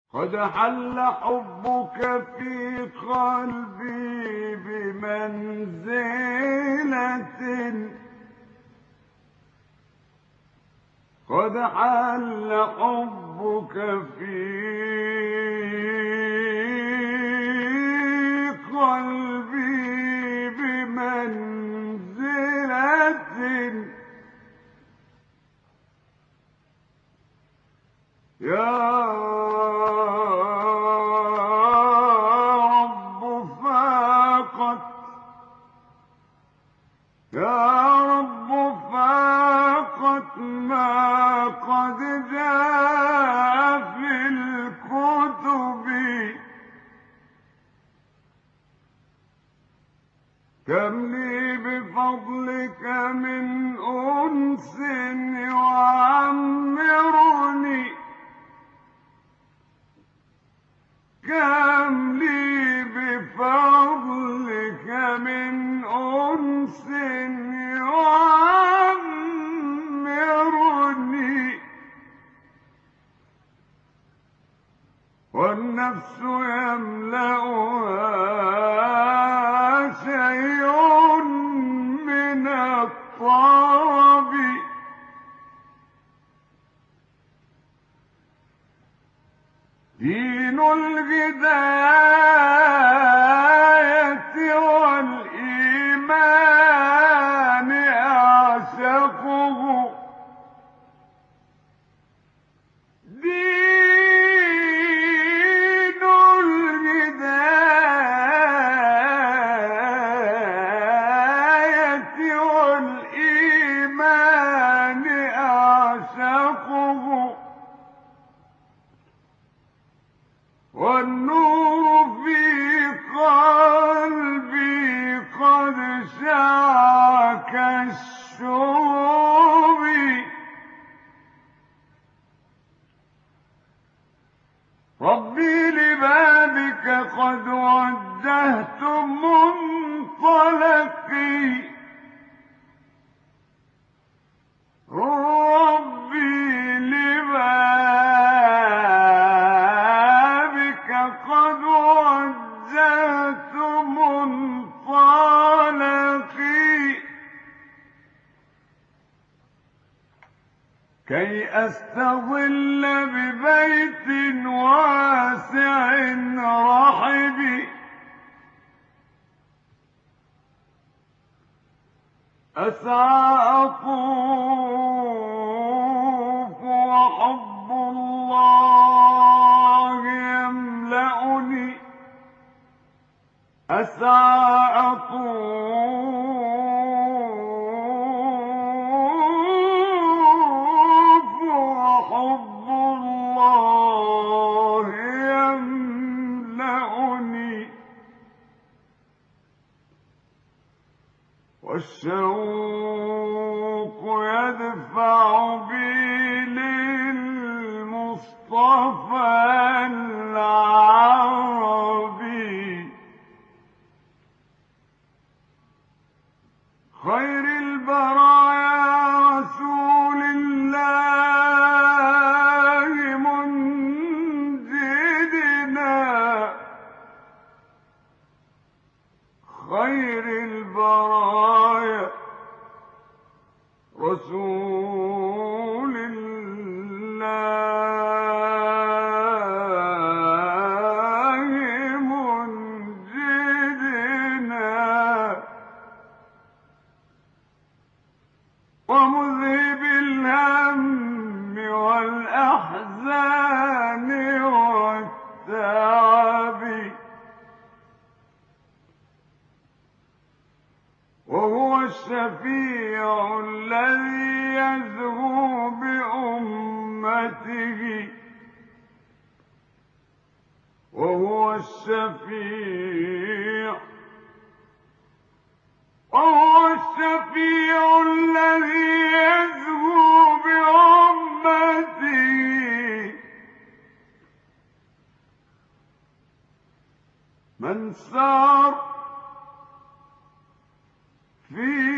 قد حل حبك في قلبي بمنزلة قد حل حبك في قلبي بمنزلة يا رب فاقت ما قد جاء في الكتب كم لي بفضلك من أنس يعمرني كم لي بفضلك من أنس يعمرني والنفس يملأها شيء من الطرب دين الهداية والإيمان أعشقه دين الهداية والإيمان أعشقه والنور في قلبي قد شع كالشرب ربي لبابك قد وجهت منطلقي ربي لبابك قد وجهت منطلقي كي أستظل ببيت واسع رحب أسعى أطوف وحب الله يملأني أسعى أطوف وحب الله يملأني والشوق يدفع بي للمصطفى العربي خير البرايا رسول الله منجدنا خير البرايا رسول الله منجدنا ومذهب الهم والأحزان والتعب وهو الشفيع الذي يزهو بأمته وهو الشفيع الذي يزهو بأمته من سار في